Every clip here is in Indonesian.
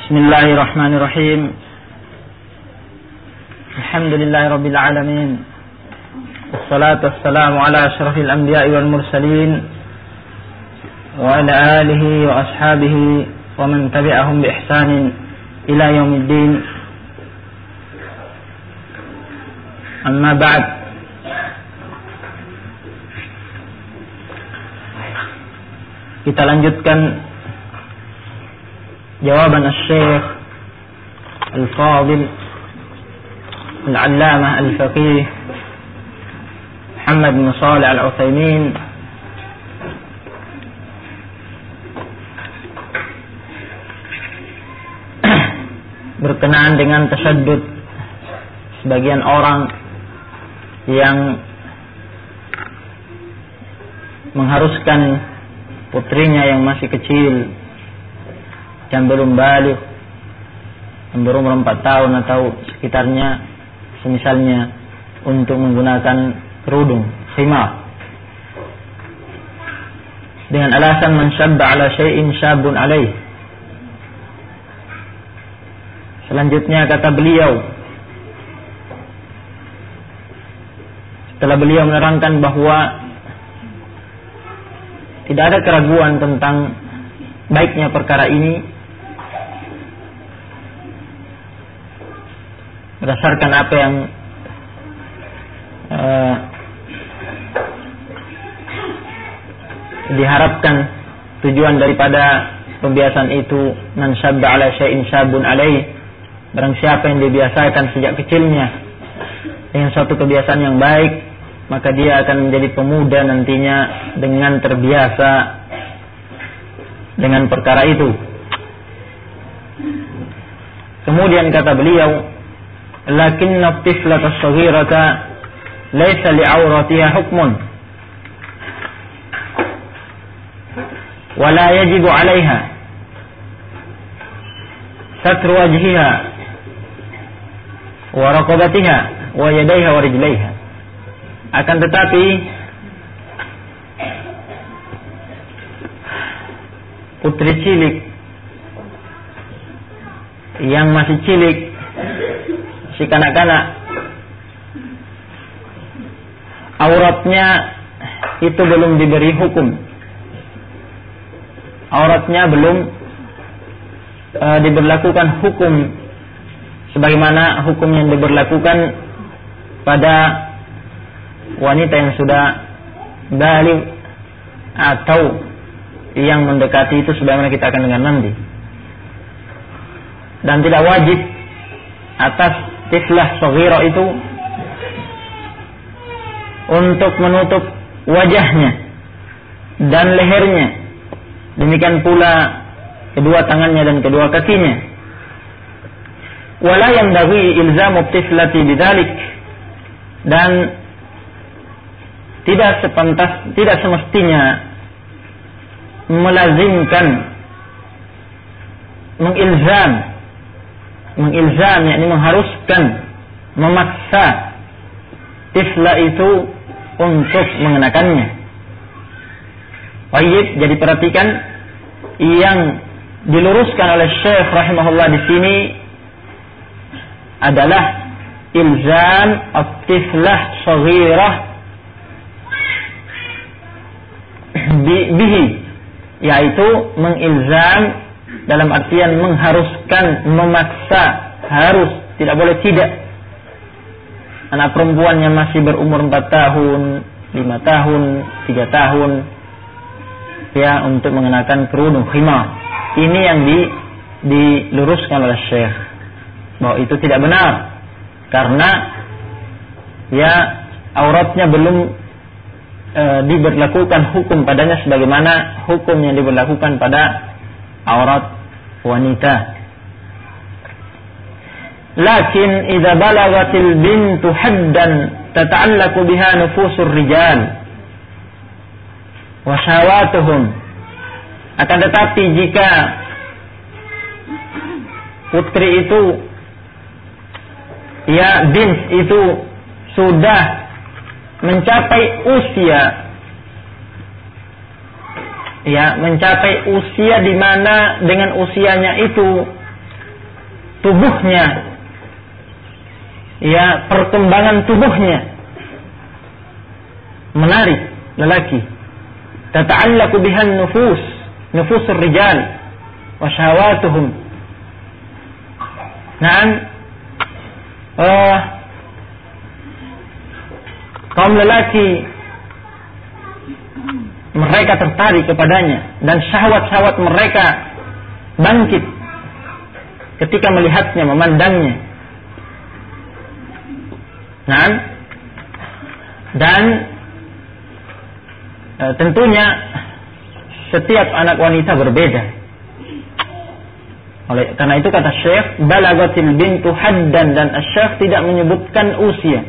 Bismillahirrahmanirrahim. Alhamdulillahirabbil alamin. Wassalatu wassalamu ala asyrafil anbiya'i wal mursalin wa ala alihi wa ashabihi wa man tabi'ahum bi ihsanin ila yaumiddin. Amma ba'd. Kita lanjutkan jawaban Syekh Al-Fadil Al-Allamah Al-Faqih Muhammad bin Shalih Al-Utsaimin berkenaan dengan tasaddud sebagian orang yang mengharuskan putrinya yang masih kecil, yang belum balik, yang berumur 4 tahun atau sekitarnya, semisalnya, untuk menggunakan kerudung, khimar, dengan alasan man syabba ala syai'in syabun alaih. Selanjutnya kata beliau, setelah beliau menerangkan bahwa tidak ada keraguan tentang baiknya perkara ini berdasarkan apa yang diharapkan, tujuan daripada pembiasaan itu, man syabba ala syai'in syabun alaih, barang siapa yang dibiasakan sejak kecilnya dengan suatu kebiasaan yang baik, maka dia akan menjadi pemuda nantinya dengan terbiasa dengan perkara itu. Kemudian kata beliau, lakinna at-tiflata as-saghirata laysa li'auratiha hukmun wa la yajibu 'alayha satru wajhiha wa raqabatiha wa yadayha wa rijlaiha. Akan tetapi putri cilik yang masih cilik, si kanak-kanak, auratnya itu belum diberi hukum. Auratnya belum diberlakukan hukum sebagaimana hukum yang diberlakukan pada wanita yang sudah baligh atau yang mendekati itu, sebagaimana kita akan dengar nanti. Dan tidak wajib atas tiflah shaghira itu untuk menutup wajahnya dan lehernya, demikian pula kedua tangannya dan kedua kakinya. Wala yanbaghi ilzamu tiflati bidzalik, dan tidak semestinya melazimkan, mengilzam, yakni mengharuskan, memaksa tifla itu untuk mengenakannya. Baik, jadi perhatikan yang diluruskan oleh Syekh rahimahullah di sini adalah ilzam at-tiflah shaghirah bihi, yaitu mengilzam dalam artian mengharuskan, memaksa, harus, tidak boleh tidak. Anak perempuan yang masih berumur 4 tahun, 5 tahun, 3 tahun, ya, untuk mengenakan kerudung khimar. Ini yang diluruskan oleh Syekh, bahwa itu tidak benar, karena ya auratnya belum diberlakukan hukum padanya sebagaimana hukum yang diberlakukan pada aurat wanita. Lakin idza balagatil bintu haddan tata'allaqu biha nufusur rijal wa syahawatuhum. Akan tetapi jika putri itu, ya, bint itu sudah mencapai usia, ya, mencapai usia di mana dengan usianya itu tubuhnya, ya perkembangan tubuhnya menarik lelaki. Tata'allaqu bihan nufusur rijal wa syahawatuhum. Naam, kaum lelaki mereka tertarik kepadanya dan syahwat-syahwat mereka bangkit ketika melihatnya, memandangnya. Naam, dan tentunya setiap anak wanita berbeda. Karena itu kata Syekh, balagatil bintu haddan, dan Syekh tidak menyebutkan usia.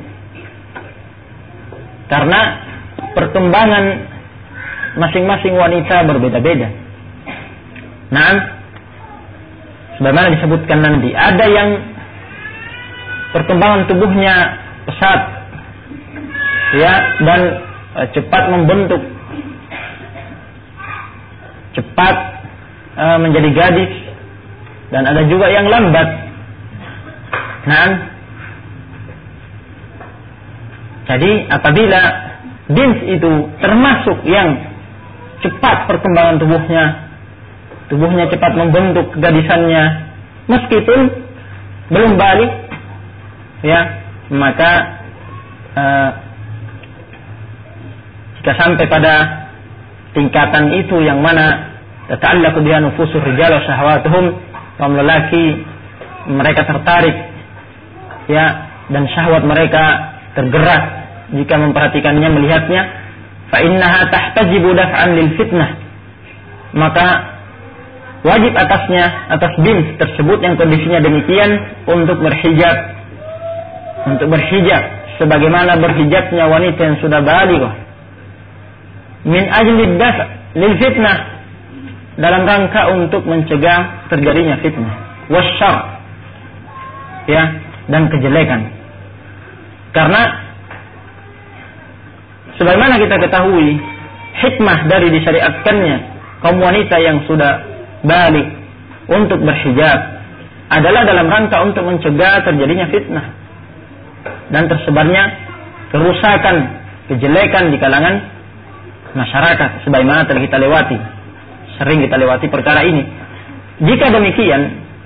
Karena perkembangan masing-masing wanita berbeda-beda. Nah, sebagaimana disebutkan nanti, ada yang perkembangan tubuhnya pesat, ya, dan cepat membentuk, cepat menjadi gadis, dan ada juga yang lambat. Nah, jadi apabila bint itu termasuk yang cepat perkembangan tubuhnya cepat membentuk kegadisannya, meskipun belum balik, ya, maka jika sampai pada tingkatan itu yang mana tata'allaqu biha nufusur rijal wa syahawatuhum, kaum lelaki mereka tertarik, ya, dan syahwat mereka tergerak jika memperhatikannya, melihatnya, fa innaha tahtajibu daf'an lil fitnah, maka wajib atasnya, atas bint tersebut yang kondisinya demikian, untuk berhijab sebagaimana berhijabnya wanita yang sudah balighah, min ajli daf' lil fitnah, dalam rangka untuk mencegah terjadinya fitnah, wasyar, ya, dan kejelekan. Karena sebagaimana kita ketahui, hikmah dari disyariatkannya kaum wanita yang sudah balik untuk berhijab adalah dalam rangka untuk mencegah terjadinya fitnah dan tersebarnya kerusakan, kejelekan di kalangan masyarakat, sebagaimana telah kita lewati. Sering kita lewati perkara ini. Jika demikian,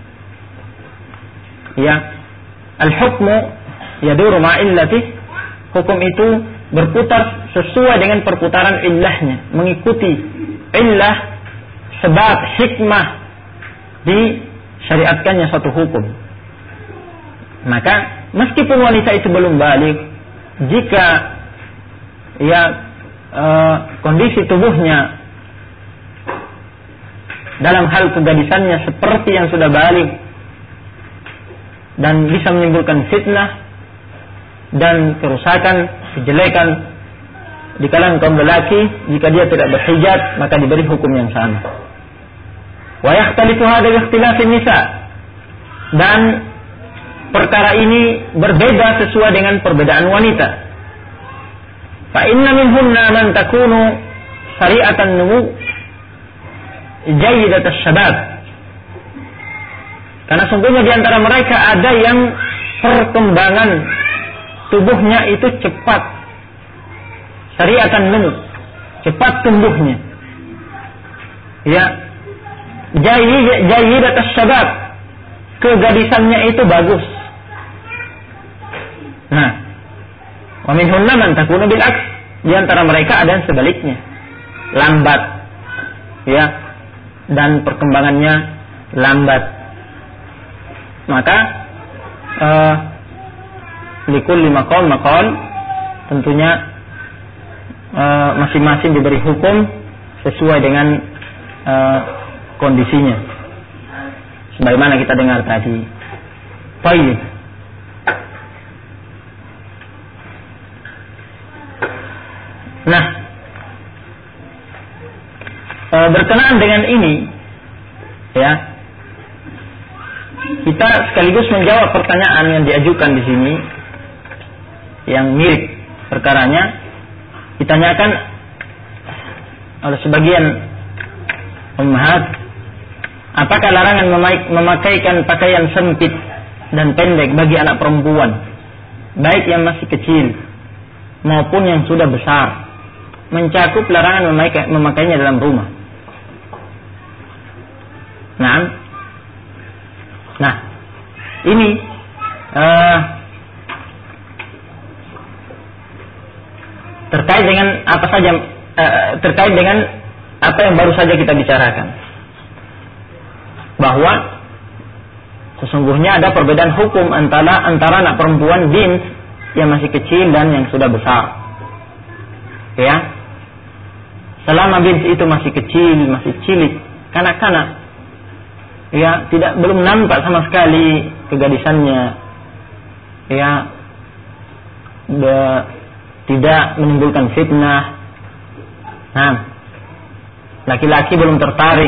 ya, al-hukmu yaduru ma'illati, hukum itu berputar sesuai dengan perputaran illahnya, mengikuti illah, sebab, hikmah di syariatkannya suatu hukum. Maka meskipun wanita itu belum balik, jika, ya, kondisi tubuhnya dalam hal kegadisannya seperti yang sudah balik dan bisa menimbulkan fitnah dan kerusakan, kejelekan di kalangan kaum lelaki, jika dia tidak berhijab maka diberi hukum yang sama. Wa yakhtalifu hadha bi ikhtilafin nisa, dan perkara ini berbeda sesuai dengan perbedaan wanita. Fa inna minhunna man takunu sari'atan numu jayyidat asy-syabab, karena sungguhnya di antara mereka ada yang perkembangan tubuhnya itu cepat, syariatan numu, cepat tumbuhnya, ya, jayyidat asy-syabab, kegadisannya itu bagus. Nah, wa minhunna man takunu bil aks, di antara mereka ada yang sebaliknya, lambat, ya, dan perkembangannya lambat. Maka likulli maqam maqal, tentunya masing-masing diberi hukum sesuai dengan kondisinya, sebagaimana kita dengar tadi. Baik. Nah, berkenaan dengan ini, ya, kita sekaligus menjawab pertanyaan yang diajukan di sini, yang mirip perkaranya, ditanyakan oleh sebagian ummahat, Apakah larangan memakaikan pakaian sempit dan pendek bagi anak perempuan, baik yang masih kecil maupun yang sudah besar, mencakup larangan memakainya dalam rumah? Nah, ini terkait dengan apa saja, terkait dengan apa yang baru saja kita bicarakan, bahwa sesungguhnya ada perbedaan hukum antara anak perempuan bint yang masih kecil dan yang sudah besar. Ya, selama bint itu masih kecil, masih cilik, kanak-kanak, ya, belum nampak sama sekali kegadisannya, ya, tidak menimbulkan fitnah. Nah, laki-laki belum tertarik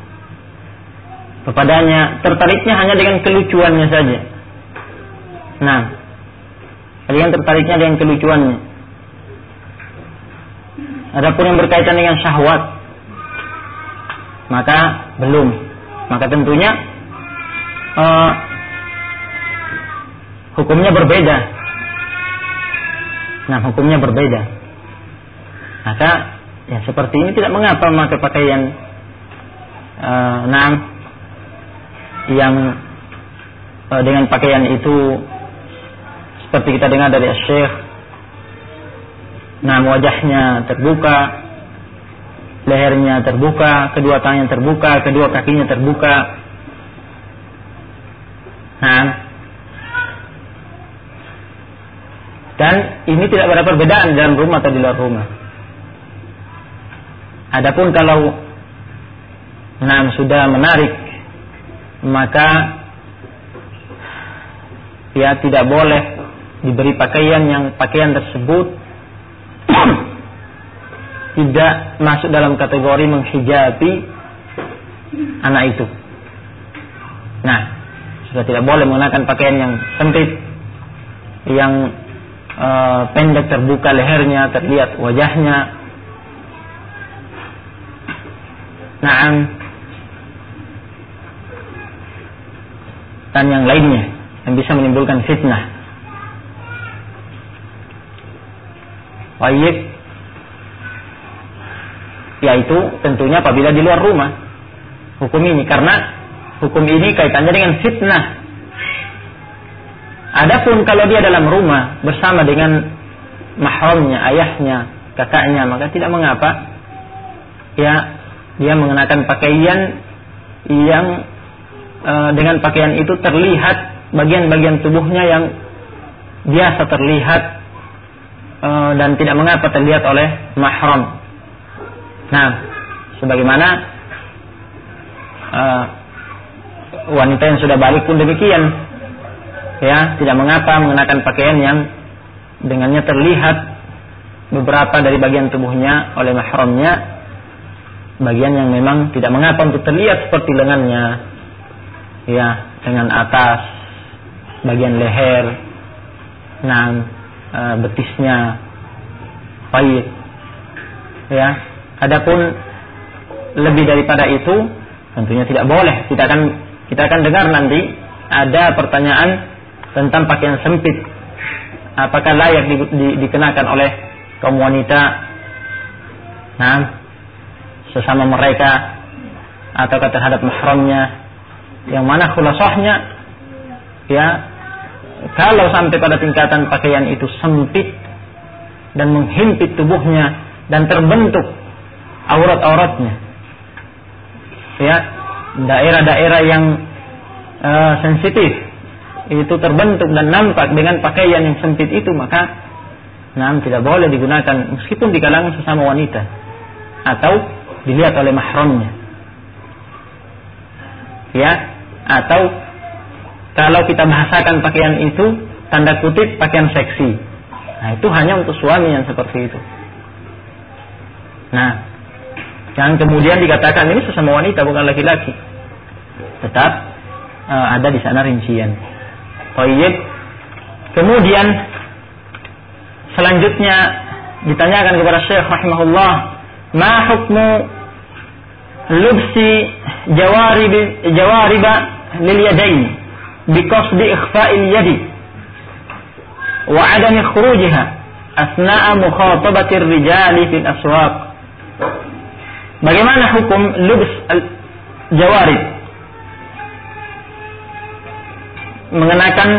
kepadanya, tertariknya hanya dengan kelucuannya saja. Nah, kalian tertariknya dengan kelucuannya. Adapun yang berkaitan dengan syahwat, maka belum. Maka tentunya hukumnya berbeda. Nah, hukumnya berbeda. Maka ya seperti ini tidak mengapa memakai pakaian yang dengan pakaian itu seperti kita dengar dari Syekh, wajahnya terbuka, lehernya terbuka, kedua tangannya terbuka, kedua kakinya terbuka. Dan ini tidak ada perbedaan dalam rumah atau di luar rumah. Adapun kalau sudah menarik, maka ya tidak boleh diberi pakaian yang pakaian tersebut tidak masuk dalam kategori menghijabi anak itu. Nah, sudah tidak boleh menggunakan pakaian yang sempit, yang pendek, terbuka lehernya, terlihat wajahnya. Dan yang lainnya yang bisa menimbulkan fitnah. Baik, yaitu tentunya apabila di luar rumah hukum ini, karena hukum ini kaitannya dengan fitnah. Adapun kalau dia dalam rumah bersama dengan mahramnya, ayahnya, kakaknya, maka tidak mengapa ya dia mengenakan pakaian yang dengan pakaian itu terlihat bagian-bagian tubuhnya yang biasa terlihat, dan tidak mengapa terlihat oleh mahram. Nah, sebagaimana wanita yang sudah balik pun demikian, ya, tidak mengapa mengenakan pakaian yang dengannya terlihat beberapa dari bagian tubuhnya oleh mahramnya, bagian yang memang tidak mengapa untuk terlihat seperti lengannya, ya, dengan atas, bagian leher, betisnya, baik, ya. Adapun lebih daripada itu tentunya tidak boleh. Kita akan dengar nanti ada pertanyaan tentang pakaian sempit, apakah layak dikenakan oleh kaum wanita sesama mereka ataukah terhadap mahramnya. Yang mana khulasahnya, ya, kalau sampai pada tingkatan pakaian itu sempit dan menghimpit tubuhnya dan terbentuk aurat-auratnya, ya, daerah-daerah yang sensitif itu terbentuk dan nampak dengan pakaian yang sempit itu, maka tidak boleh digunakan meskipun di kalangan sesama wanita atau dilihat oleh mahramnya, ya. Atau kalau kita bahasakan pakaian itu tanda kutip pakaian seksi, itu hanya untuk suami yang seperti itu. Jangan kemudian dikatakan ini sesama wanita bukan laki-laki. Tetap ada di sana rincian. Baik. Kemudian selanjutnya ditanyakan kepada Syekh rahimahullah, ma hukmu lubsi jawariba lil yadayn biqasdi ikhfa'il yadi wa 'adami khurujiha asna'a mukhatabati ar-rijali fil aswaq. Bagaimana hukum lubs jawarib? Mengenakan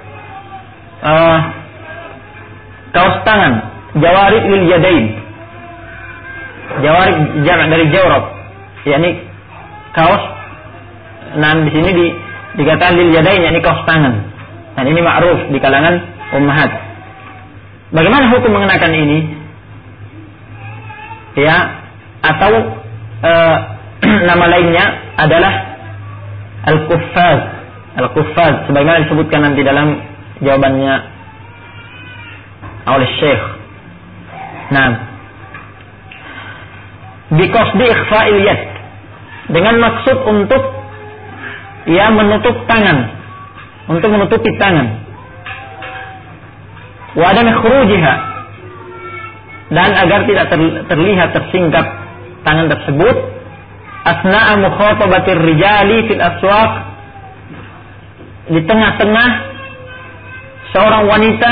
kaos tangan, jawarib lil yadain. Jawarib jamak dari jawrab, yakni kaos. Nah, di sini dikatakan lil yadain, yakni kaos tangan. Dan ini ma'ruf di kalangan ummahat. Bagaimana hukum mengenakan ini? Ya, atau nama lainnya adalah al-kuffaz. Al-kuffaz sebagaimana disebutkan nanti dalam jawabannya oleh Syekh. Nah, biqasdi ikhfa'il yad, dengan maksud untuk menutup tangan, untuk menutupi tangan. Wa adami khurujiha, dan agar tidak terlihat tersingkap tangan tersebut asna'a mukhatabatir rijali fil aswaq, di tengah-tengah seorang wanita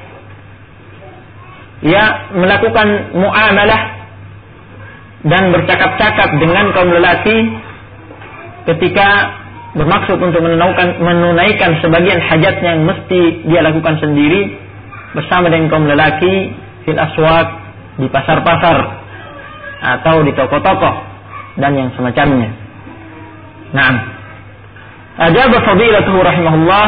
melakukan muamalah dan bercakap-cakap dengan kaum lelaki ketika bermaksud untuk menunaikan sebagian hajatnya yang mesti dia lakukan sendiri bersama dengan kaum lelaki fil aswaq, di pasar-pasar atau di toko-toko dan yang semacamnya. Naam. Ajaba fadilatuhu rahimahullah,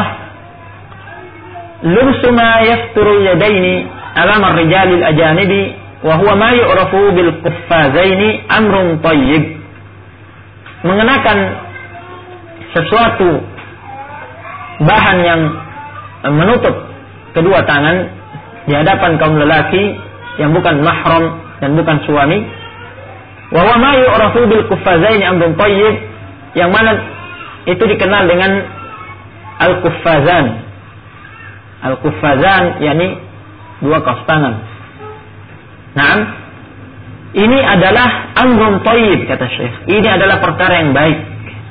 lubsu ma yasturu yadaini amama ar-rijali al-ajanibi wa huwa ma yu'rafu bil quffazaini amrun thayyib. Mengenakan sesuatu bahan yang menutup kedua tangan di hadapan kaum lelaki yang bukan mahram dan bukan suami, wa huwa ma yu'rafu bil quffazaini amrun thayyib, yang mana itu dikenal dengan al-kuffazan. Al-kuffazan yakni dua kaos tangan. Naam, ini adalah amrun thayyib, kata Syekh. Ini adalah perkara yang baik.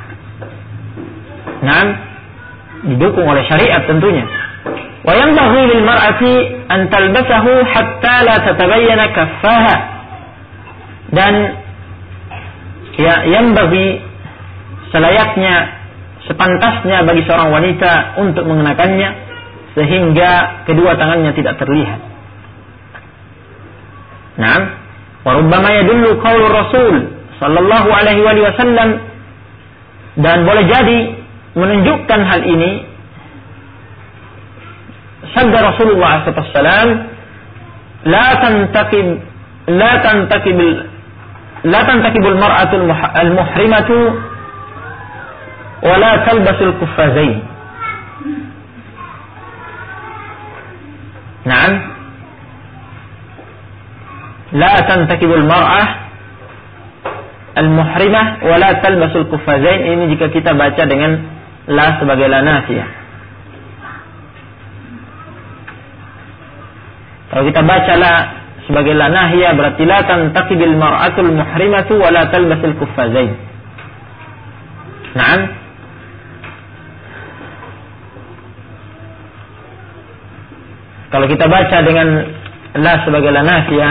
Naam, didukung oleh syariat tentunya. Wa yanbaghi lil mar'ati an talbasahu hatta la tatabayyana kaffaha. Dan yanbaghi, selayaknya, sepantasnya bagi seorang wanita untuk mengenakannya sehingga kedua tangannya tidak terlihat. Naam, wa rubbama yadullu qaulur Rasul sallallahu alaihi wasallam, dan boleh jadi menunjukkan hal ini sabda Rasulullah sallallahu alaihi wasallam, la tantakibul mar'atul al-muhrimatu wa la talbasul kuffazain. Naam, la tantakibul mar'ah al-muhrimah wa la talbasul kuffazain. Ini jika kita baca dengan la sebagai la nafiyah. Kalau kita baca la sebagai la nahiyah, berarti la tantakibil mar'atul muhrimatu wa la talbasul kuffazain. Naam. Kalau kita baca dengan la sebagai la nafiyah,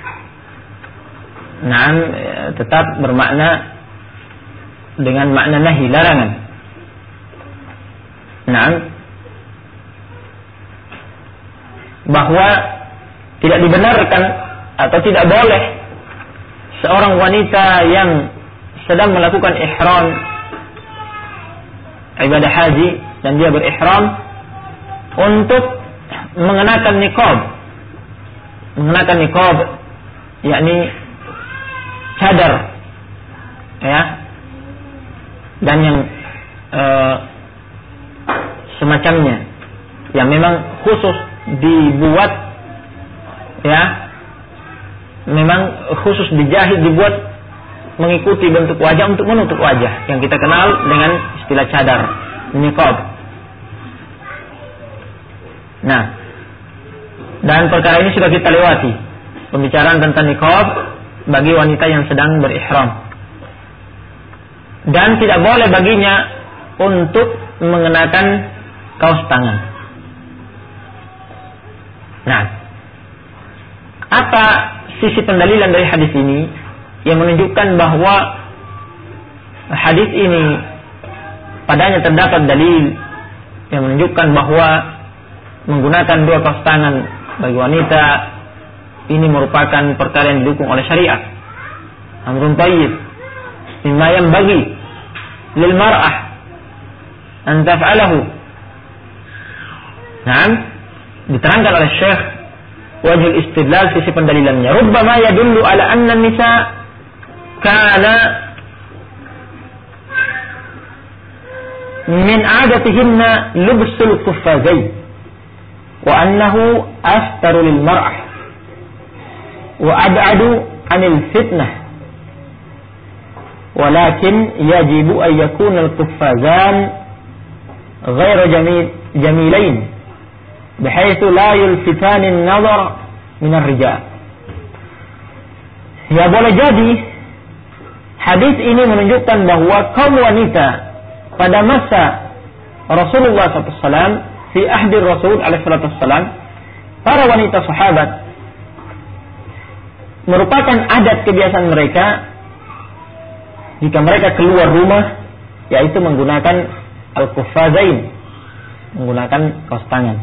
naam, tetap bermakna dengan makna nahi, larangan. Naam, bahwa tidak dibenarkan atau tidak boleh seorang wanita yang sedang melakukan ihram ibadah haji dan dia berihram untuk mengenakan niqab. Mengenakan niqab yakni cadar, ya, dan yang semacamnya yang memang khusus dibuat, ya, memang khusus dijahit, dibuat mengikuti bentuk wajah untuk menutup wajah yang kita kenal dengan istilah cadar, niqab. Nah, dan perkara ini sudah kita lewati, pembicaraan tentang niqab bagi wanita yang sedang berihram. dan tidak boleh baginya untuk mengenakan kaos tangan. Nah, apa sisi pendalilan dari hadis ini yang menunjukkan bahwa hadis ini padanya terdapat dalil yang menunjukkan bahwa menggunakan dua kaos tangan bagi wanita ini merupakan perkara yang didukung oleh syariat. Amrun thayyib mimma yanbaghi lil mar'ah an taf'alahu. Naam, diterangkan oleh Syekh wajhul istidlal, sisi pendalilannya. Rubbama yadullu ala anna nisa kana min 'adatihinna lubsul quffazain wa annahu astaru lil mar'ah wa ab'adu 'anil fitnah, walakin yajibu an yakuna al-quffazan ghayra jamilain bihaitsu la yulfitan an-nazar min ar-rijal. Ya, boleh jadi hadis ini menunjukkan bahwa kaum wanita pada masa Rasulullah SAW, fi ahdi Rasul alaihissalam, para wanita sahabat, merupakan adat kebiasaan mereka jika mereka keluar rumah, yaitu menggunakan al-quffazain, menggunakan kaos tangan.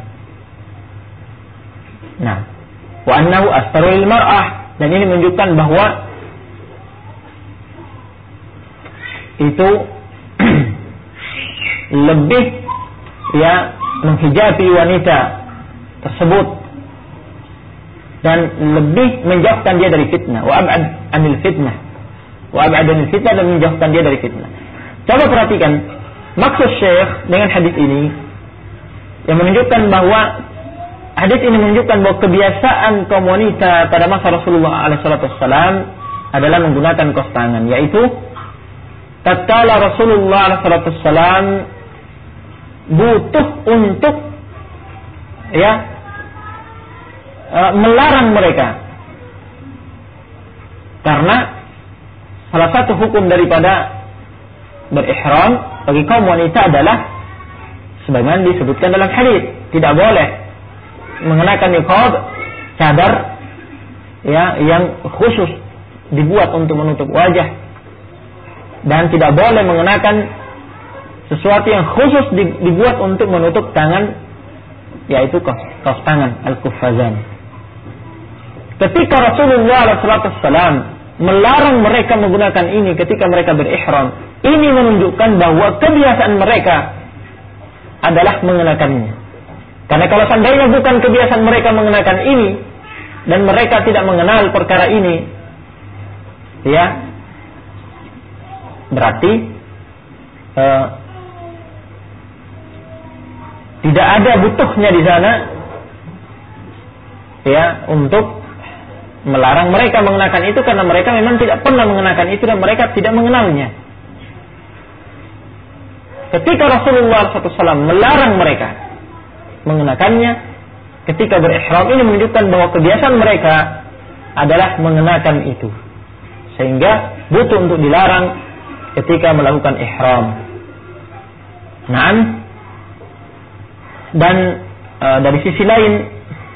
Nah, wa annahu astaru lil mar'ah, dan ini menunjukkan bahwa itu lebih menghijabi wanita tersebut dan lebih menjauhkan dia dari fitnah. Wa ab'ad anil fitnah, wa ab'ad anil fitnah, dan menjauhkan dia dari fitnah. Coba perhatikan maksud Syekh dengan hadis ini, yang menunjukkan bahwa hadis ini menunjukkan bahwa kebiasaan kaum wanita pada masa Rasulullah SAW adalah menggunakan kaos tangan, yaitu tatkala Rasulullah SAW butuh untuk melarang mereka, karena salah satu hukum daripada berihram bagi kaum wanita adalah sebagaimana disebutkan dalam hadis, tidak boleh mengenakan niqab, cadar yang khusus dibuat untuk menutup wajah, dan tidak boleh mengenakan sesuatu yang khusus dibuat untuk menutup tangan, yaitu kaos tangan al-quffazan. Ketika Rasulullah SAW melarang mereka menggunakan ini ketika mereka berihram, ini menunjukkan bahwa kebiasaan mereka adalah mengenakannya. Karena kalau seandainya bukan kebiasaan mereka mengenakan ini dan mereka tidak mengenal perkara ini, berarti tidak ada butuhnya di sana untuk melarang mereka mengenakan itu, karena mereka memang tidak pernah mengenakan itu dan mereka tidak mengenalnya. Ketika Rasulullah SAW melarang mereka mengenakannya ketika berihram, ini menunjukkan bahwa kebiasaan mereka adalah mengenakan itu, sehingga butuh untuk dilarang ketika melakukan ihram. Naam. Dan dari sisi lain,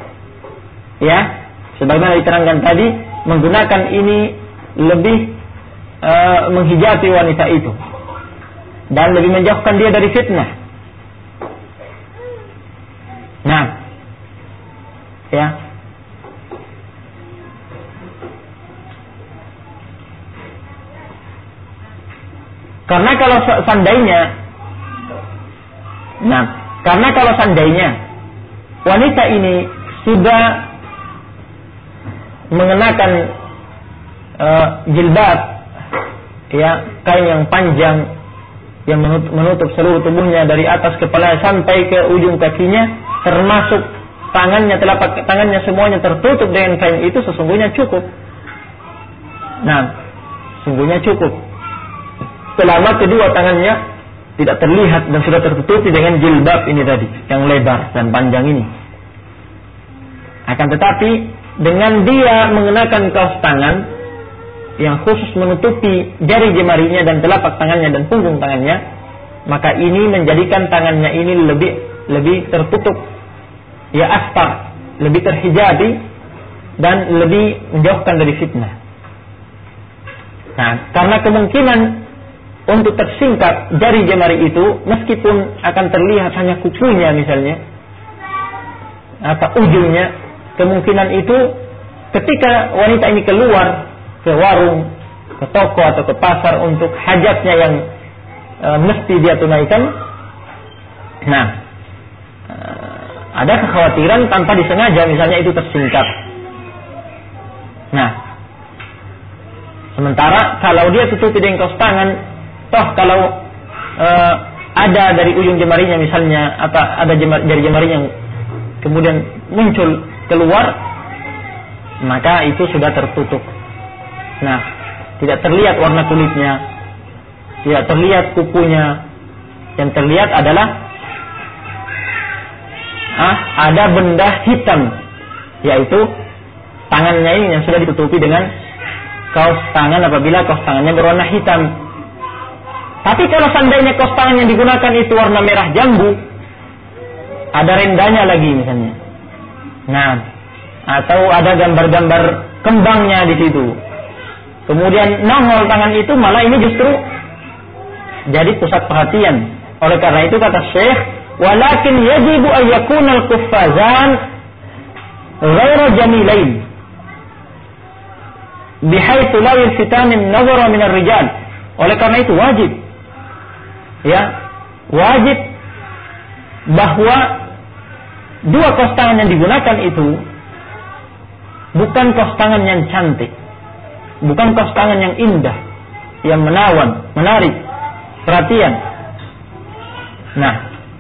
sebagaimana diterangkan tadi, menggunakan ini lebih menghijabi wanita itu dan lebih menjauhkan dia dari fitnah. Nah, karena kalau seandainya wanita ini sudah mengenakan jilbab, kain yang panjang yang menutup seluruh tubuhnya dari atas kepala sampai ke ujung kakinya, termasuk tangannya, telapak tangannya semuanya tertutup dengan kain itu, sesungguhnya cukup. Nah, sesungguhnya cukup. Selama kedua tangannya tidak terlihat dan sudah tertutupi dengan jilbab ini tadi, yang lebar dan panjang ini. Akan tetapi dengan dia mengenakan kaos tangan, yang khusus menutupi jari jemarinya dan telapak tangannya dan punggung tangannya, maka ini menjadikan tangannya ini lebih tertutup, ya astar, lebih terhijabi dan lebih menjauhkan dari fitnah. Nah, karena kemungkinan untuk tersingkap jari jemari itu, meskipun akan terlihat hanya kukunya misalnya atau ujungnya, kemungkinan itu ketika wanita ini keluar ke warung, ke toko atau ke pasar untuk hajatnya yang mesti dia tunaikan, nah ada kekhawatiran tanpa disengaja misalnya itu tersingkap. Nah, sementara kalau dia tutupi dengan kaos tangan, toh kalau ada dari ujung jemarinya misalnya atau ada jari jemarinya yang kemudian muncul keluar, maka itu sudah tertutup. Nah, tidak terlihat warna kulitnya, tidak terlihat kukunya. Yang terlihat adalah ada benda hitam, yaitu tangannya ini yang sudah ditutupi dengan kaos tangan apabila kaos tangannya berwarna hitam. Tapi kalau seandainya kaos tangan yang digunakan itu warna merah jambu, ada rendanya lagi misalnya, nah, atau ada gambar-gambar kembangnya di situ, kemudian nongol tangan itu, malah ini justru jadi pusat perhatian. Oleh karena itu kata Syekh, walakin yajibu an yakuna al-kuffazan ghairu jamilain bihaitsu la yalfitan an-nazara min ar-rijal. Oleh karena itu wajib bahwa dua kaos tangan yang digunakan itu bukan kaos tangan yang cantik, bukan kaos tangan yang indah, yang menawan, menarik perhatian. Nah,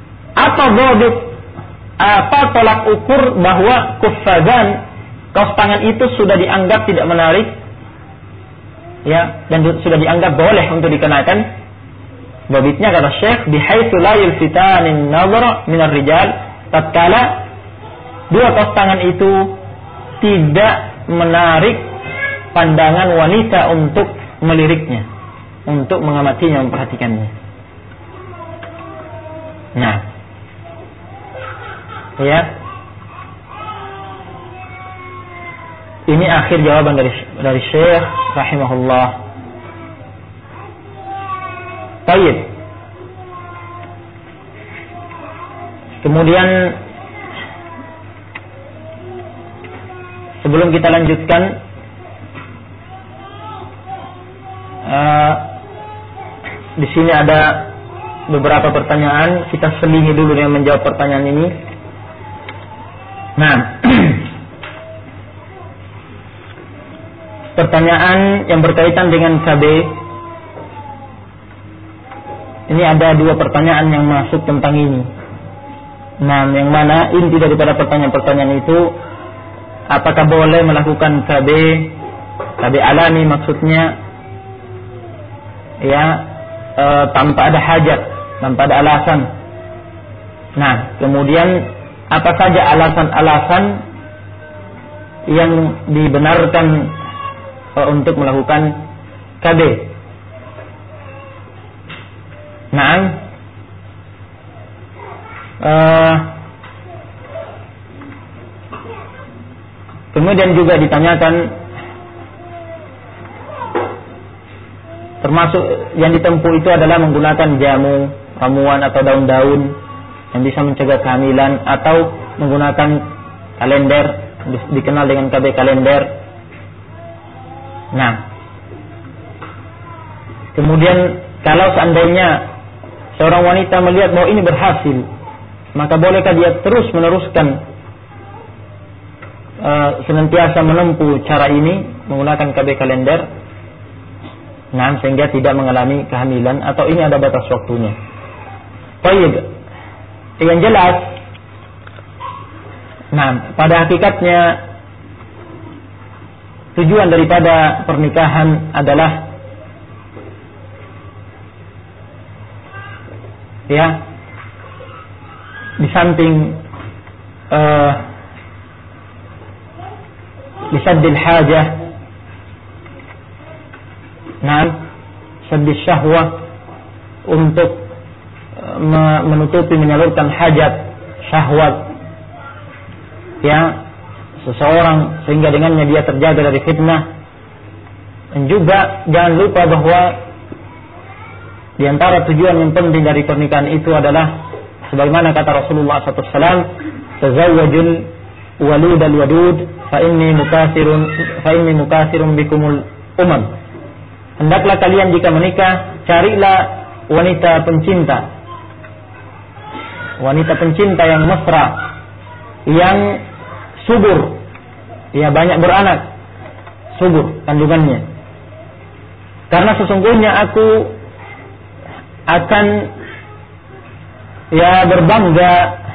apa tolak ukur bahwa kuffazan, kaos tangan itu sudah dianggap tidak menarik, ya, dan sudah dianggap boleh untuk dikenakan? Babitnya kata Syekh, bihaitsu la yalfitanin nazara min ar-rijal, tatkala dua kaos tangan itu tidak menarik pandangan wanita untuk meliriknya, untuk mengamatinya, memperhatikannya. Nah, ya, ini akhir jawaban dari Syekh rahimahullah. Baik. Kemudian sebelum kita lanjutkan, di sini ada beberapa pertanyaan, kita selingi dulu dengan menjawab pertanyaan ini. Nah, pertanyaan yang berkaitan dengan KB. Ini ada dua pertanyaan yang masuk tentang ini. Nah, yang mana inti daripada pertanyaan-pertanyaan itu, apakah boleh melakukan KB alami maksudnya, ya, tanpa ada hajat, tanpa ada alasan. Nah, kemudian apa saja alasan-alasan yang dibenarkan untuk melakukan KB? Nah, kemudian juga ditanyakan, termasuk yang ditempuh itu adalah menggunakan jamu, ramuan atau daun-daun yang bisa mencegah kehamilan, atau menggunakan kalender, dikenal dengan KB kalender. Nah, kemudian kalau seandainya seorang wanita melihat bahwa ini berhasil, maka bolehkah dia terus meneruskan senantiasa menempuh cara ini menggunakan KB kalender? Nah, sehingga tidak mengalami kehamilan, atau ini ada batas waktunya? Baik, yang jelas, nah, pada hakikatnya tujuan daripada pernikahan adalah, ya, di samping lisaddil hajah, saddis syahwah, untuk menutupi, menyalurkan hajat syahwat seseorang, sehingga dengannya dia terjaga dari fitnah. Dan juga jangan lupa bahwa di antara tujuan yang penting dari pernikahan itu adalah sebagaimana kata Rasulullah SAW, tazawwajul waludal wadud fa inni mukatsirun bikumul umam. Hendaklah kalian jika menikah, carilah wanita pencinta yang mesra, yang subur, banyak beranak, subur kandungannya. Karena sesungguhnya aku akan berbangga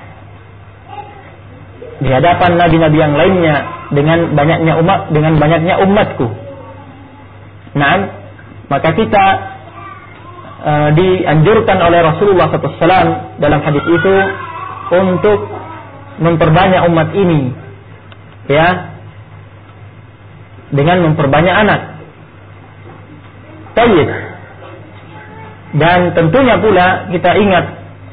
di hadapan nabi-nabi yang lainnya dengan banyaknya umatku. Maka kita dianjurkan oleh Rasulullah SAW dalam hadis itu untuk memperbanyak umat ini, dengan memperbanyak anak. Baik. Dan tentunya pula kita ingat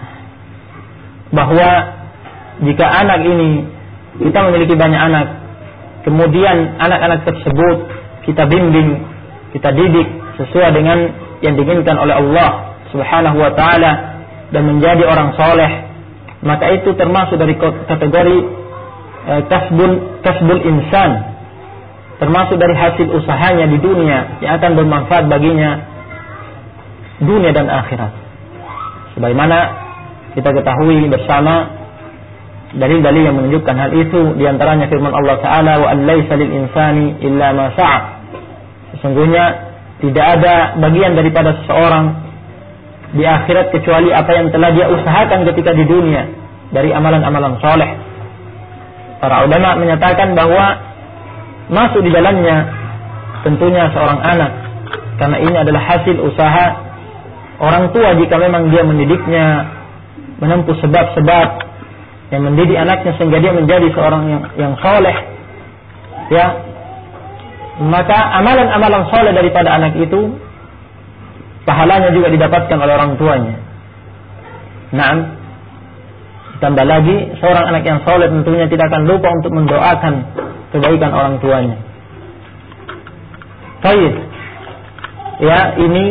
bahwa jika anak ini, kita memiliki banyak anak, kemudian anak-anak tersebut kita bimbing, kita didik sesuai dengan yang diinginkan oleh Allah Subhanahu wa ta'ala, dan menjadi orang soleh, maka itu termasuk dari kategori kasbul insan, termasuk dari hasil usahanya di dunia yang akan bermanfaat baginya dunia dan akhirat. Sebagaimana kita ketahui bersama dalil-dalil yang menunjukkan hal itu, di antaranya firman Allah Ta'ala, wa an laysa lil insani illa ma sa'a. Sesungguhnya tidak ada bagian daripada seseorang di akhirat kecuali apa yang telah dia usahakan ketika di dunia dari amalan-amalan soleh. Para ulama menyatakan bahwa masuk di dalamnya tentunya seorang anak, karena ini adalah hasil usaha orang tua jika memang dia mendidiknya, menempuh sebab-sebab yang mendidik anaknya sehingga dia menjadi seorang yang soleh, maka amalan-amalan soleh daripada anak itu pahalanya juga didapatkan oleh orang tuanya. Ditambah lagi seorang anak yang soleh tentunya tidak akan lupa untuk mendoakan kebaikan orang tuanya. Baik, ini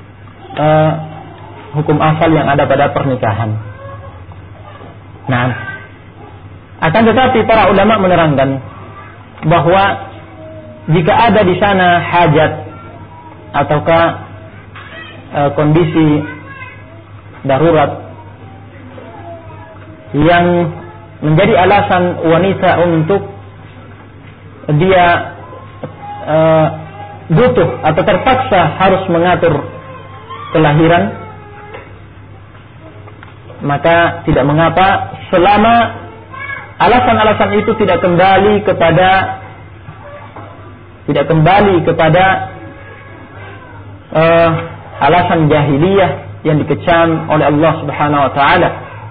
hukum asal yang ada pada pernikahan. Akan tetapi para ulama menerangkan bahwa jika ada di sana hajat ataukah kondisi darurat yang menjadi alasan wanita untuk dia butuh atau terpaksa harus mengatur kelahiran, maka tidak mengapa selama alasan-alasan itu tidak kembali kepada alasan jahiliyah yang dikecam oleh Allah Subhanahu wa taala.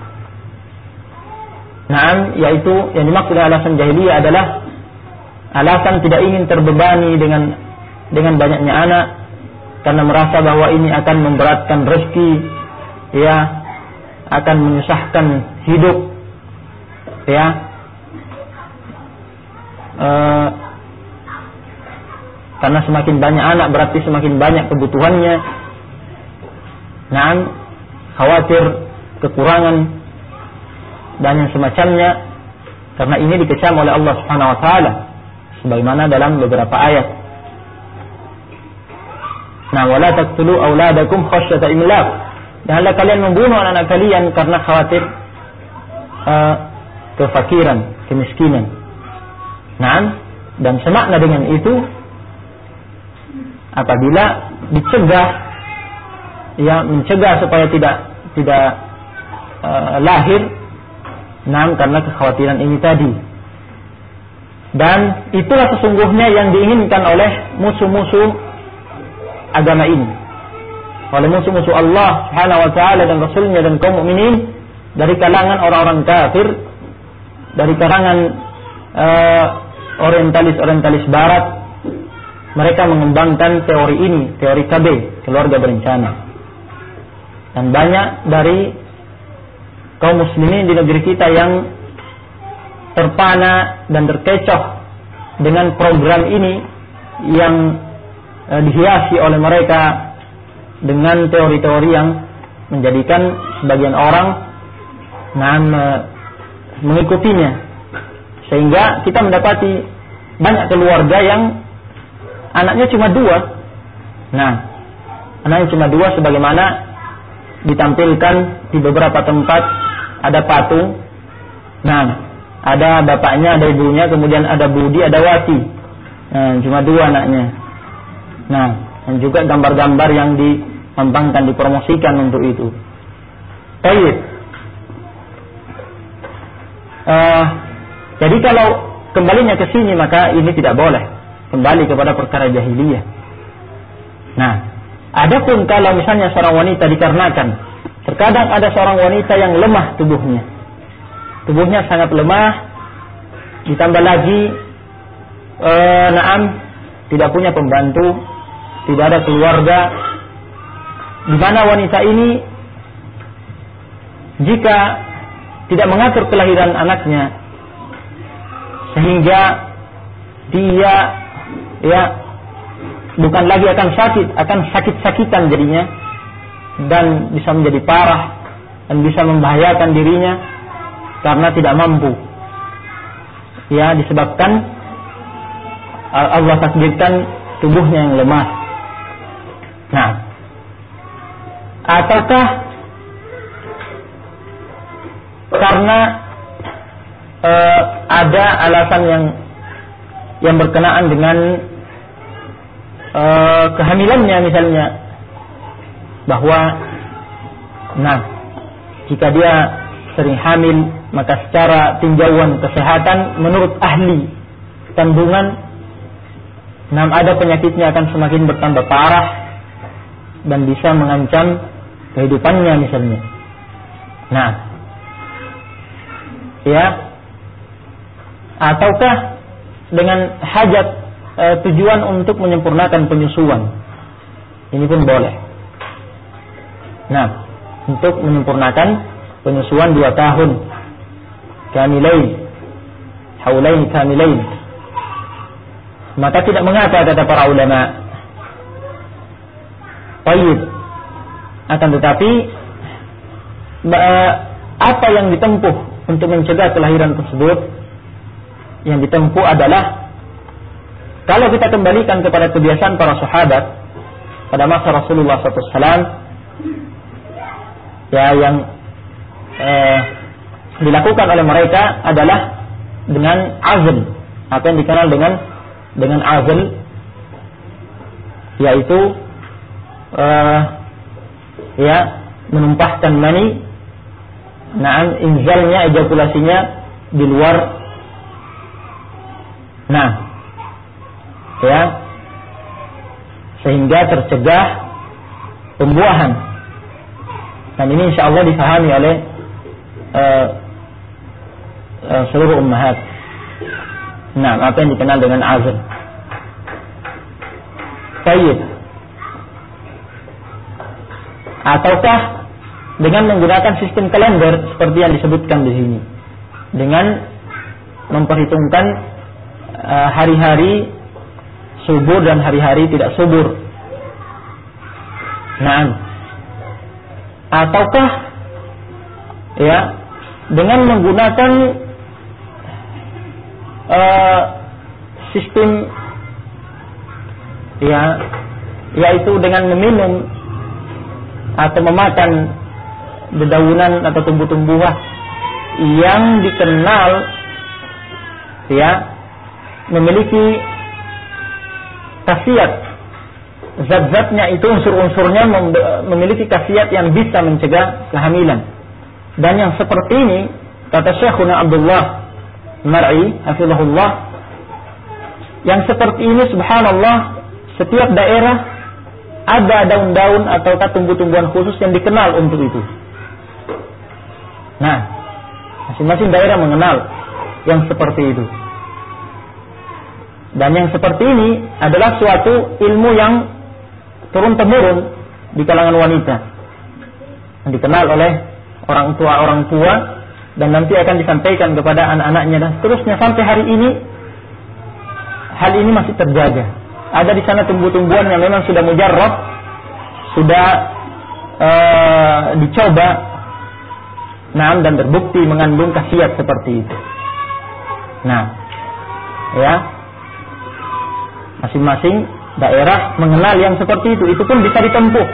Yaitu yang dimaksud alasan jahiliyah adalah alasan tidak ingin terbebani dengan banyaknya anak, karena merasa bahwa ini akan memberatkan rezeki, akan menyusahkan hidup, karena semakin banyak anak berarti semakin banyak kebutuhannya. Khawatir kekurangan dan yang semacamnya, karena ini dikecam oleh Allah Subhanahu wa taala sebagaimana dalam beberapa ayat. Wala taqtulu auladakum khasyata imlaq. Janganlah kalian membunuh anak-anak kalian karena khawatir kefakiran, kemiskinan. Dan semakna dengan itu, apabila dicegah, mencegah supaya tidak lahir, karena kekhawatiran ini tadi. Dan itulah sesungguhnya yang diinginkan oleh musuh-musuh agama ini, oleh musuh-musuh Allah Subhanahu wa taala dan Rasulnya dan kaum mukminin dari kalangan orang-orang kafir, dari kalangan orientalis barat, mereka mengembangkan teori ini, teori KB, keluarga berencana. Dan banyak dari kaum muslimin di negeri kita yang terpana dan terkecoh dengan program ini yang dihiasi oleh mereka dengan teori-teori yang menjadikan sebagian orang mengikutinya, sehingga kita mendapati banyak keluarga yang anaknya cuma 2. Anaknya cuma 2, sebagaimana ditampilkan di beberapa tempat. Ada patung, ada bapaknya, ada ibunya, kemudian ada Budi, ada Wati. Cuma 2 anaknya. Dan juga gambar-gambar yang dikembangkan, dipromosikan untuk itu. Baik. Jadi kalau kembalinya ke sini, maka ini tidak boleh kembali kepada perkara jahiliyah. Adapun kalau misalnya seorang wanita dikarenakan terkadang ada seorang wanita yang lemah tubuhnya sangat lemah, ditambah lagi tidak punya pembantu, tidak ada keluarga, di mana wanita ini jika tidak mengatur kelahiran anaknya, sehingga dia bukan lagi akan sakit-sakitan jadinya, dan bisa menjadi parah dan bisa membahayakan dirinya karena tidak mampu, disebabkan Allah takdirkan tubuhnya yang lemah. Ataukah karena ada alasan yang berkenaan dengan kehamilannya, misalnya bahwa jika dia sering hamil, maka secara tinjauan kesehatan menurut ahli kandungan ada penyakitnya akan semakin bertambah parah dan bisa mengancam kehidupannya misalnya. Ataukah dengan hajat tujuan untuk menyempurnakan penyusuan, ini pun boleh. Untuk menyempurnakan penyusuan 2 tahun kamilain, haulain kamilain, maka tidak mengapa kata para ulama. Baik. Akan tetapi apa yang ditempuh untuk mencegah kelahiran tersebut? Yang ditempuh adalah, kalau kita kembalikan kepada kebiasaan para sahabat pada masa Rasulullah SAW, yang dilakukan oleh mereka adalah dengan azl. Apa yang dikenal dengan azl, yaitu menumpahkan mani, inzalnya, ejakulasinya di luar, sehingga tercegah pembuahan. Dan ini insya Allah difahami oleh seluruh ummahat. Apa yang dikenal dengan azl. Baik. Ataukah dengan menggunakan sistem kalender seperti yang disebutkan di sini, dengan memperhitungkan hari-hari subur dan hari-hari tidak subur. Ataukah dengan menggunakan sistem yaitu dengan meminum atau memakan dedaunan atau tumbuh-tumbuhan yang dikenal memiliki khasiat, zat-zatnya itu, unsur-unsurnya memiliki khasiat yang bisa mencegah kehamilan. Dan yang seperti ini, kata Syekhuna Abdullah Mar'i hafizahullah, yang seperti ini subhanallah, setiap daerah ada daun-daun atau tumbuh-tumbuhan khusus yang dikenal untuk itu. Masing-masing daerah mengenal yang seperti itu. Dan yang seperti ini adalah suatu ilmu yang turun-temurun di kalangan wanita, yang dikenal oleh orang tua dan nanti akan disampaikan kepada anak-anaknya dan seterusnya sampai hari ini. Hal ini masih terjaga. Ada di sana tumbuh-tumbuhan yang memang sudah mujarrab, sudah dicoba, dan terbukti mengandung khasiat seperti itu. Nah, ya, masing-masing daerah mengenal yang seperti itu pun bisa ditempuh.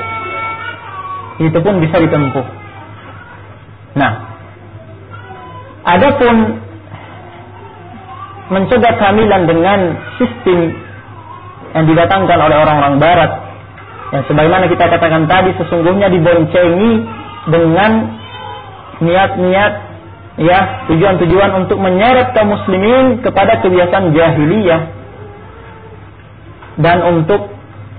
Nah, adapun mencegah kehamilan dengan sistem yang didatangkan oleh orang-orang barat, yang sebagaimana kita katakan tadi, sesungguhnya diboncengi dengan niat-niat, ya, tujuan-tujuan untuk menyeret kaum muslimin kepada kebiasaan jahiliyah dan untuk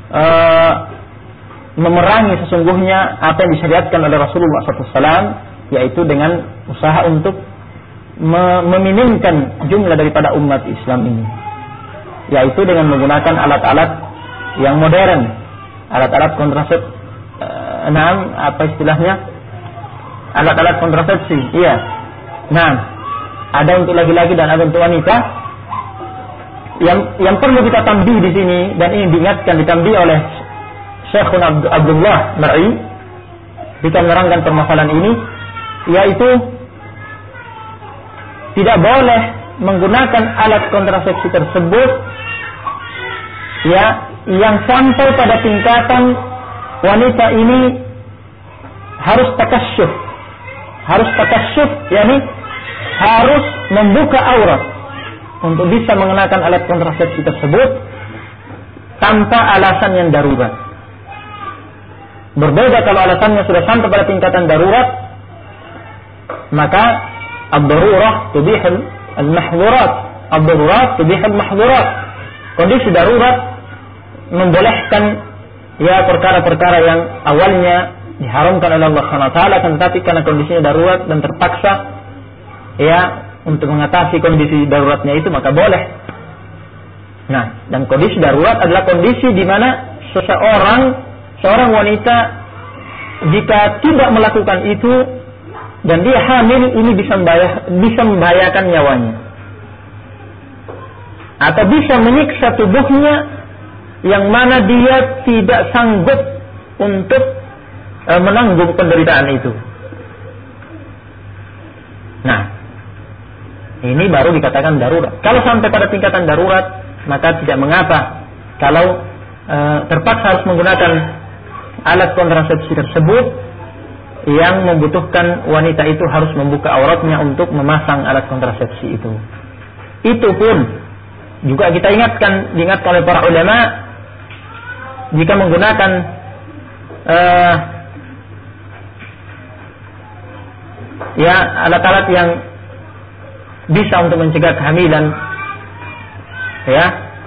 memerangi sesungguhnya apa yang disyariatkan oleh Rasulullah SAW, yaitu dengan usaha untuk meminimkan jumlah daripada umat Islam ini, yaitu dengan menggunakan alat-alat yang modern, alat-alat kontrasepsi, apa istilahnya, alat-alat kontrasepsi, iya. Nah, ada untuk laki-laki dan ada untuk wanita. Yang perlu kita tambih di sini, dan ini ditambih oleh Syekhuna Abdullah Mar'i kita menerangkan permasalahan ini, yaitu tidak boleh menggunakan alat kontrasepsi tersebut, ya, yang sampai pada tingkatan wanita ini harus takasyuf, yakni harus membuka aurat untuk bisa mengenakan alat kontrasepsi tersebut tanpa alasan yang darurat. Berbeda kalau alasannya sudah sampai pada tingkatan darurat, maka ad-darurah tubihul al-mahdhurat, ad-darurat tubihul mahdhurat. Kondisi darurat membolehkan, ya, perkara-perkara yang awalnya diharamkan oleh Allah Subhanahu wa taala, tetapi karena kondisinya darurat dan terpaksa, ya, untuk mengatasi kondisi daruratnya itu, maka boleh. Nah, dan kondisi darurat adalah kondisi di mana seorang wanita jika tidak melakukan itu dan dia hamil, ini bisa membahayakan nyawanya atau bisa menyiksa tubuhnya yang mana dia tidak sanggup untuk menanggung penderitaan itu. Nah, ini baru dikatakan darurat. Kalau sampai pada tingkatan darurat, maka tidak mengapa kalau terpaksa harus menggunakan alat kontrasepsi tersebut, yang membutuhkan wanita itu harus membuka auratnya untuk memasang alat kontrasepsi itu. Itu pun juga kita diingatkan oleh para ulama, jika menggunakan ya, alat-alat yang bisa untuk mencegah kehamilan, ya,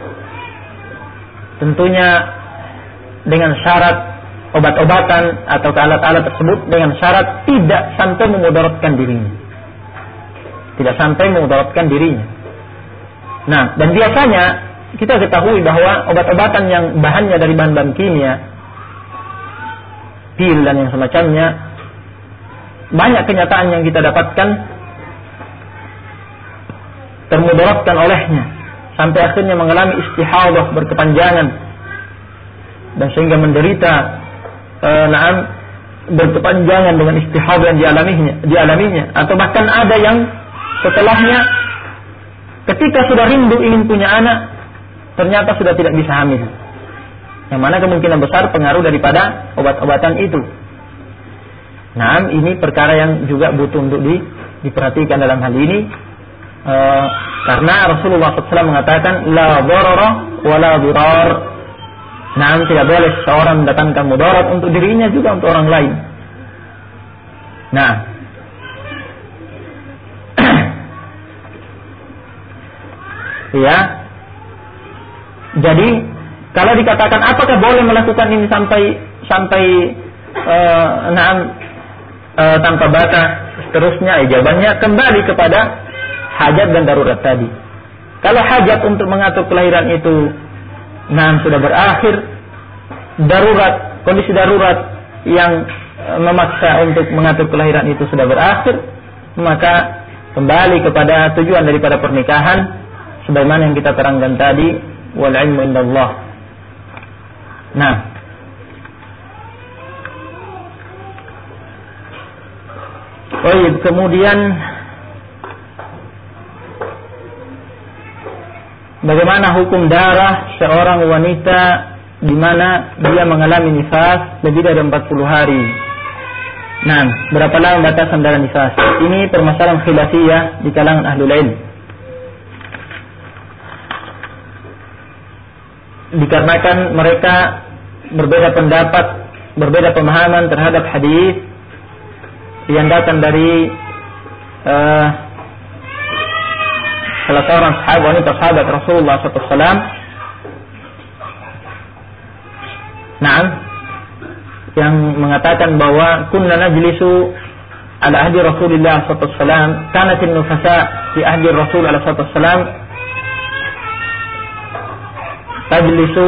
tentunya dengan syarat obat-obatan atau alat-alat tersebut dengan syarat tidak sampai memudaratkan dirinya. Nah, dan biasanya kita ketahui bahwa obat-obatan yang bahannya dari bahan-bahan kimia, pil dan yang semacamnya, banyak kenyataan yang kita dapatkan termudaratkan olehnya, sampai akhirnya mengalami istihadah berkepanjangan, dan sehingga menderita berkepanjangan dengan istihadah yang dialaminya, atau bahkan ada yang setelahnya ketika sudah rindu ingin punya anak, ternyata sudah tidak bisa hamil, yang mana kemungkinan besar pengaruh daripada obat-obatan itu. Nah, ini perkara yang juga butuh untuk diperhatikan dalam hal ini, karena Rasulullah SAW mengatakan la dharara wa la dirar. Nah, tidak boleh seorang mendatangkan mudarat untuk dirinya juga untuk orang lain. Nah, ya, jadi kalau dikatakan apakah boleh melakukan ini sampai tanpa batas seterusnya, jawabannya kembali kepada hajat dan darurat tadi. Kalau hajat untuk mengatur kelahiran itu sudah berakhir, kondisi darurat yang memaksa untuk mengatur kelahiran itu sudah berakhir, maka kembali kepada tujuan daripada pernikahan sebagaimana yang kita terangkan tadi, wal ilmu indallah. Kemudian bagaimana hukum darah seorang wanita di mana dia mengalami nifas lebih dari 40 hari? Berapa lama batasan darah nifas? Ini permasalahan khilafiyah di kalangan ahlul ilm. Dikarenakan mereka berbeda pendapat, berbeda pemahaman terhadap hadis yang datang dari salah seorang sahabat Rasulullah SAW, yang mengatakan bahwa kunna najlisu ala ahdi Rasulullah SAW, kanatin nufasa di ahdi Rasulullah SAW tajlisu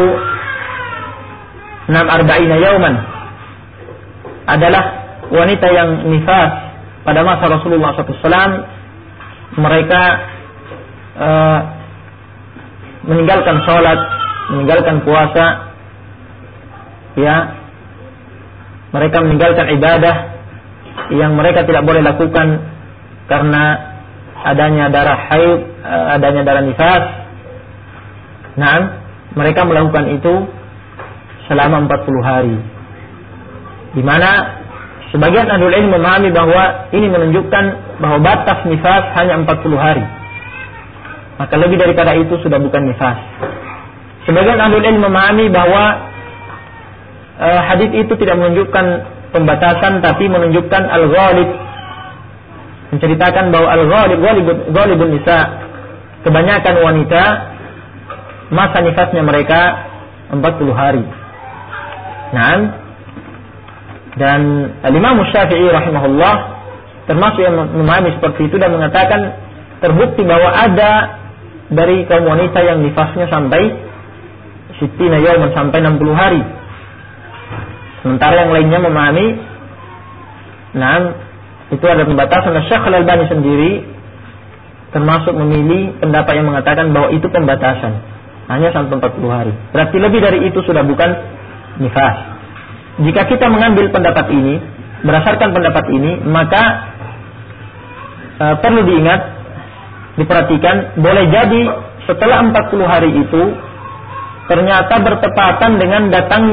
40 yauman, adalah wanita yang nifas pada masa Rasulullah SAW. Mereka meninggalkan sholat, meninggalkan puasa, mereka meninggalkan ibadah yang mereka tidak boleh lakukan karena adanya darah haid, adanya darah nifas. Mereka melakukan itu selama 40 hari, di mana sebagian ahlul ilm memahami bahwa ini menunjukkan bahwa batas nifas hanya 40 hari. Maka lebih daripada itu sudah bukan nifas. Sebagian ahlul ilm memahami bahwa hadis itu tidak menunjukkan pembatasan, tapi menunjukkan al-ghalib, menceritakan bahwa al-ghalibun nisa, kebanyakan wanita masa nifasnya mereka 40 hari. Dan Imam Syafi'i rahimahullah termasuk yang memahami seperti itu dan mengatakan terbukti bahwa ada dari kaum wanita yang nifasnya sampai 60 yauman, sampai 60 hari. Sementara yang lainnya memahami itu ada pembatasan. Syekh Al-Albani sendiri termasuk memilih pendapat yang mengatakan bahwa itu pembatasan, hanya sampai 40 hari. Berarti lebih dari itu sudah bukan nifas. Jika kita mengambil pendapat ini, berdasarkan pendapat ini, maka perlu diingat, diperhatikan, boleh jadi setelah 40 hari itu ternyata bertepatan dengan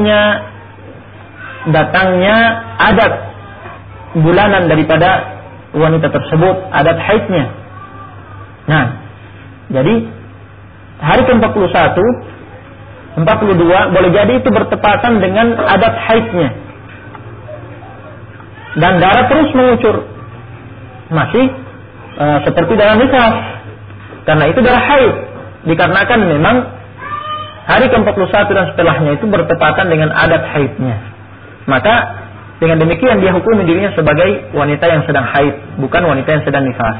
datangnya adat bulanan daripada wanita tersebut, adat haidnya. Jadi hari ke-41, 42 boleh jadi itu bertepatan dengan adat haidnya, dan darah terus mengucur, masih seperti darah nifas, karena itu darah haid, dikarenakan memang hari ke-41 dan setelahnya itu bertepatan dengan adat haidnya. Maka dengan demikian dia hukumi dirinya sebagai wanita yang sedang haid, bukan wanita yang sedang nifas.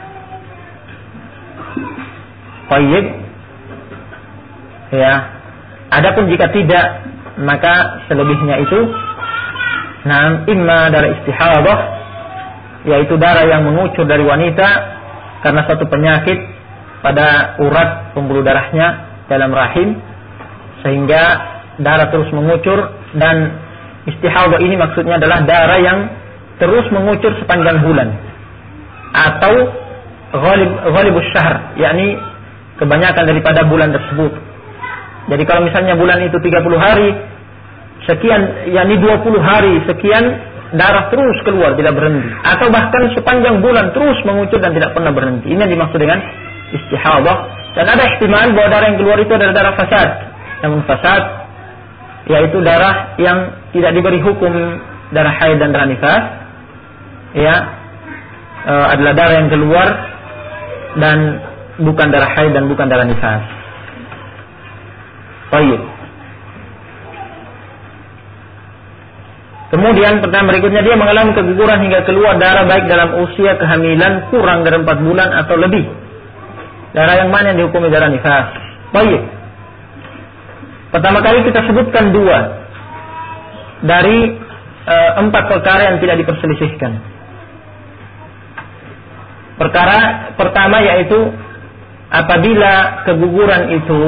Baik. Adapun jika tidak, maka selebihnya itu imma darah istihadah, yaitu darah yang mengucur dari wanita karena suatu penyakit pada urat pembuluh darahnya dalam rahim, sehingga darah terus mengucur. Dan istihadah ini maksudnya adalah darah yang terus mengucur sepanjang bulan, atau ghalibus syahr, yakni kebanyakan daripada bulan tersebut. Jadi kalau misalnya bulan itu 30 hari sekian, yakni 20 hari sekian, darah terus keluar tidak berhenti, atau bahkan sepanjang bulan terus mengucur dan tidak pernah berhenti. Ini yang dimaksud dengan istihadah. Dan ada ihtimal bahwa darah yang keluar itu adalah darah fasad. Namun fasad, yaitu darah yang tidak diberi hukum darah haid dan darah nifas, adalah darah yang keluar dan bukan darah haid dan bukan darah nifas. Baik. Kemudian pertanyaan berikutnya, dia mengalami keguguran hingga keluar darah baik dalam usia kehamilan kurang dari 4 bulan atau lebih. Darah yang mana yang dihukumi darah nifas? Baik. Pertama kali kita sebutkan 2 dari 4 perkara yang tidak diperselisihkan. Perkara pertama yaitu apabila keguguran itu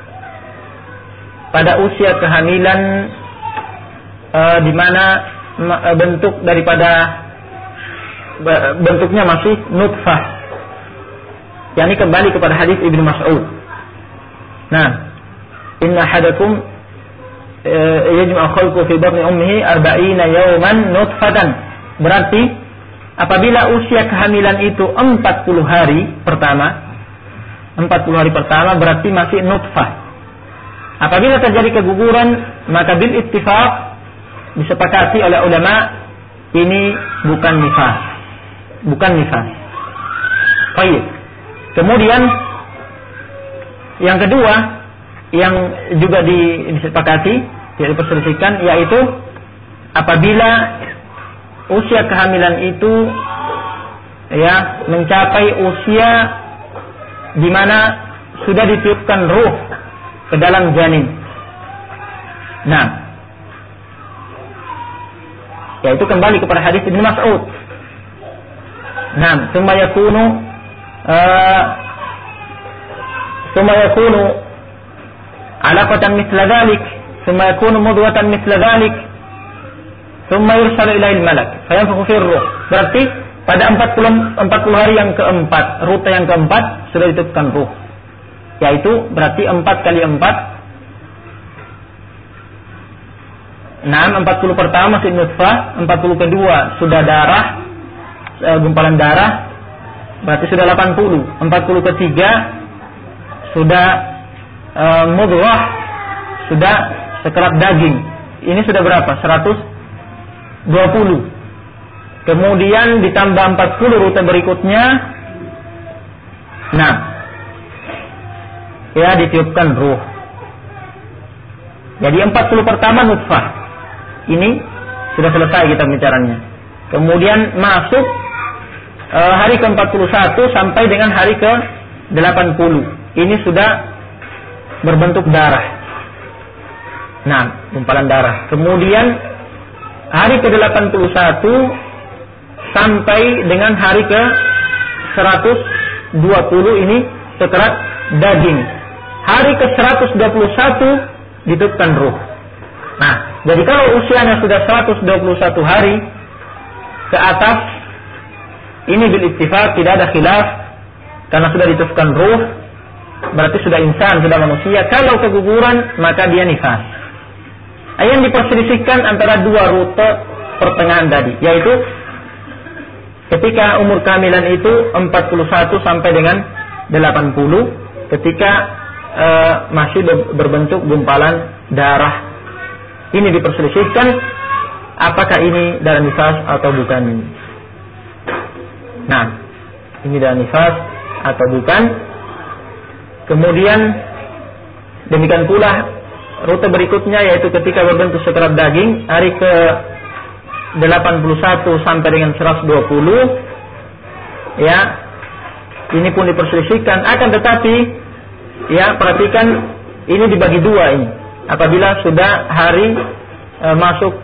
pada usia kehamilan di mana bentuk daripada bentuknya masih nutfah, yakni kembali kepada hadis Ibnu Mas'ud. Nah, inna ahadakum yajma'u khalqu fi batni ummihi 40 yawman nutfatan. Berarti apabila usia kehamilan itu 40 hari pertama berarti masih nutfah. Apabila terjadi keguguran, maka bil ittifaq disepakati oleh ulama ini bukan nifas. Baik. Kemudian yang kedua yang juga disepakati, tidak diperselisihkan, yaitu apabila usia kehamilan itu mencapai usia di mana sudah ditiupkan ruh ke dalam janin. Nah, yaitu kembali kepada hadis Ibnu Mas'ud. Nah, thumma yakunu alaqatan mithla dhalik, thumma yakunu mudghatan mithla dhalik, thumma yursalu ilaihi al-malak fayanfukhu fi ar-ruh. Berarti pada 40 hari yang keempat, rute yang keempat sudah ditiupkan ruh. Yaitu berarti 4 kali 4. 40 pertama masih nutfah, 40 kedua sudah darah, gumpalan darah, berarti sudah 80. 40 ketiga sudah mudghah, sudah sekerat daging. Ini sudah berapa? 120. Kemudian ditambah 40 rute berikutnya. Nah, ditiupkan ruh. Jadi 40 pertama nutfah. Ini sudah selesai kita bicaranya. Kemudian masuk hari ke-41 sampai dengan hari ke-80. Ini sudah berbentuk darah. Nah, gumpalan darah. Kemudian hari ke-81 sampai dengan hari ke-120 ini sekerat daging. Hari ke-121 ditiupkan ruh. Nah, jadi kalau usianya sudah 121 hari ke atas, ini bil ittifaq tidak ada khilaf, karena sudah ditiupkan ruh, berarti sudah insan, sudah manusia. Kalau keguguran, maka dia nifas. Yang diperselisihkan antara 2 rute pertengahan tadi, yaitu ketika umur kehamilan itu 41 sampai dengan 80, ketika masih berbentuk gumpalan darah. Ini diperselisihkan apakah ini darah nifas atau bukan. Nah, ini darah nifas atau bukan. Kemudian demikian pula rute berikutnya, yaitu ketika berbentuk sekerat daging, hari ke 81 sampai dengan 120, ini pun diperselisihkan. Akan tetapi perhatikan, ini dibagi 2 ini. Apabila sudah hari masuk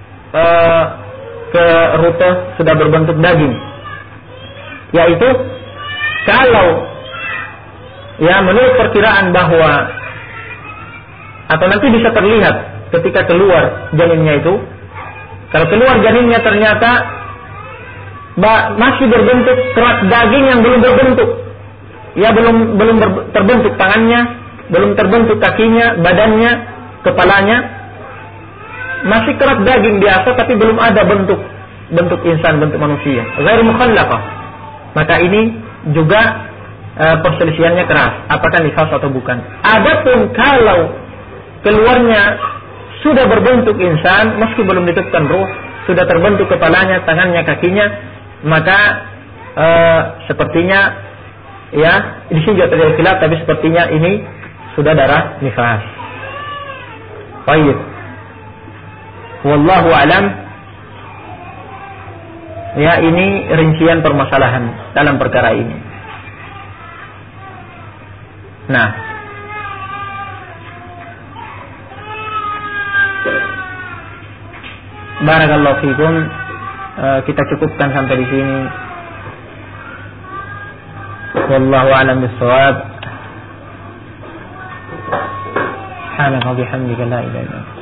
ke rute sudah berbentuk daging, yaitu kalau menurut perkiraan bahwa, atau nanti bisa terlihat ketika keluar janinnya itu, kalau keluar janinnya ternyata masih berbentuk kerat daging yang belum berbentuk, belum terbentuk tangannya, belum terbentuk kakinya, badannya, kepalanya, masih kerat daging biasa tapi belum ada bentuk insan, bentuk manusia, ghairu mukhallaqah, maka ini juga perselisihannya keras, apakah nifas atau bukan. Adapun kalau keluarnya sudah berbentuk insan, meski belum ditiupkan ruh, sudah terbentuk kepalanya, tangannya, kakinya, maka sepertinya di sini juga terjadi khilaf, tapi sepertinya ini sudah darah nifas. Baik. Wallahu alam. Ini rincian permasalahan dalam perkara ini. Nah, barakallahu fikum. Kita cukupkan sampai di sini. Wallahu a'lam bissawab. Subhanaka wa bihamdika la ilaha illa anta